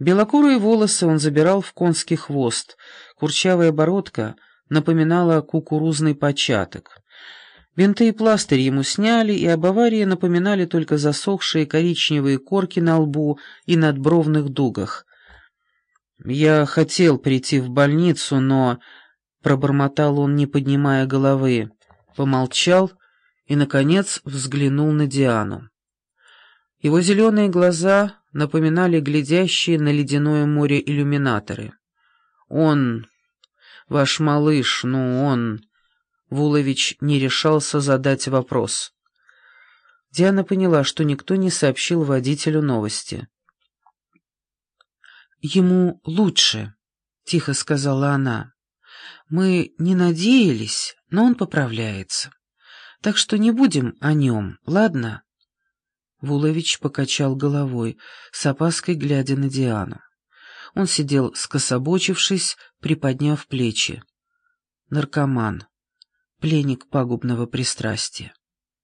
Белокурые волосы он забирал в конский хвост, курчавая бородка напоминала кукурузный початок. Бинты и пластырь ему сняли, и об аварии напоминали только засохшие коричневые корки на лбу и надбровных дугах. «Я хотел прийти в больницу, но...» — пробормотал он, не поднимая головы, помолчал и, наконец, взглянул на Диану. Его зеленые глаза напоминали глядящие на ледяное море иллюминаторы. «Он... ваш малыш, ну он...» Вулович не решался задать вопрос. Диана поняла, что никто не сообщил водителю новости. «Ему лучше», — тихо сказала она. «Мы не надеялись, но он поправляется. Так что не будем о нем, ладно?» Вулович покачал головой, с опаской глядя на Диану. Он сидел скособочившись, приподняв плечи. Наркоман, пленник пагубного пристрастия.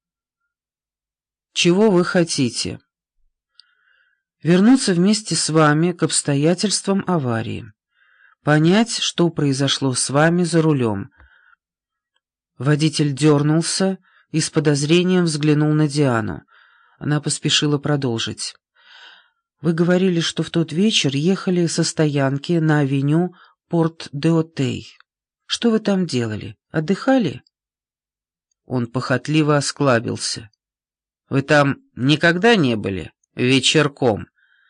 «Чего вы хотите?» «Вернуться вместе с вами к обстоятельствам аварии. Понять, что произошло с вами за рулем». Водитель дернулся и с подозрением взглянул на Диану. Она поспешила продолжить. «Вы говорили, что в тот вечер ехали со стоянки на авеню Порт-де-Отей. Что вы там делали? Отдыхали?» Он похотливо осклабился. «Вы там никогда не были? Вечерком?»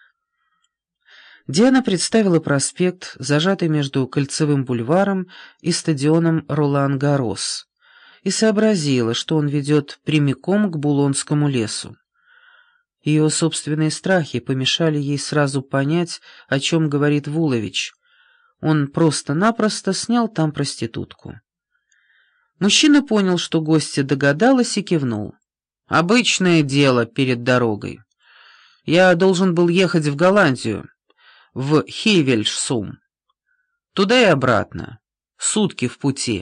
Диана представила проспект, зажатый между Кольцевым бульваром и стадионом Ролан-Гаррос, и сообразила, что он ведет прямиком к Булонскому лесу. Ее собственные страхи помешали ей сразу понять, о чем говорит Вулович. Он просто-напросто снял там проститутку. Мужчина понял, что гостья догадалась, и кивнул. «Обычное дело перед дорогой. Я должен был ехать в Голландию, в Хивельсум. Туда и обратно. Сутки в пути».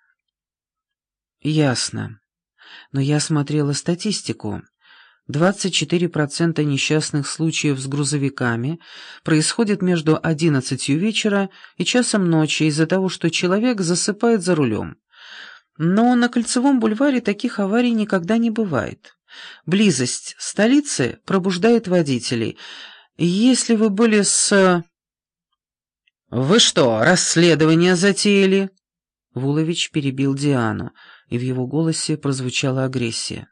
«Ясно. Но я смотрела статистику. 24% несчастных случаев с грузовиками происходит между 11 вечера и часом ночи из-за того, что человек засыпает за рулем. Но на Кольцевом бульваре таких аварий никогда не бывает. Близость столицы пробуждает водителей. Если вы были с...» «Вы что, расследование затеяли?» Вулович перебил Диану, и в его голосе прозвучала агрессия.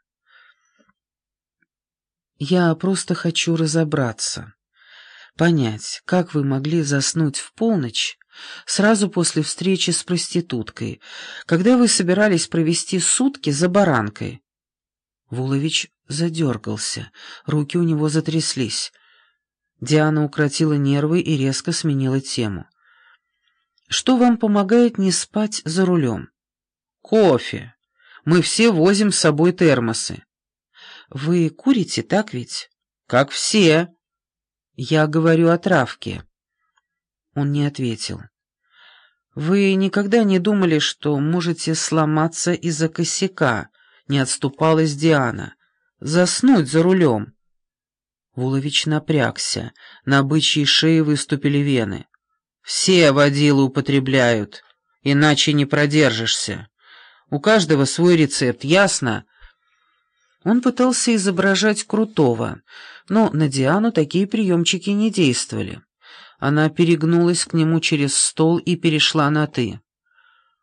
«Я просто хочу разобраться, понять, как вы могли заснуть в полночь сразу после встречи с проституткой, когда вы собирались провести сутки за баранкой». Вулович задергался, руки у него затряслись. Диана укротила нервы и резко сменила тему. «Что вам помогает не спать за рулем?» «Кофе. Мы все возим с собой термосы». «Вы курите, так ведь?» «Как все». «Я говорю о травке». Он не ответил. «Вы никогда не думали, что можете сломаться из-за косяка?» — не отступалась Диана. «Заснуть за рулем». Вулович напрягся, на бычьей шее выступили вены. «Все водилы употребляют, иначе не продержишься. У каждого свой рецепт, ясно?» Он пытался изображать крутого, но на Диану такие приемчики не действовали. Она перегнулась к нему через стол и перешла на «ты».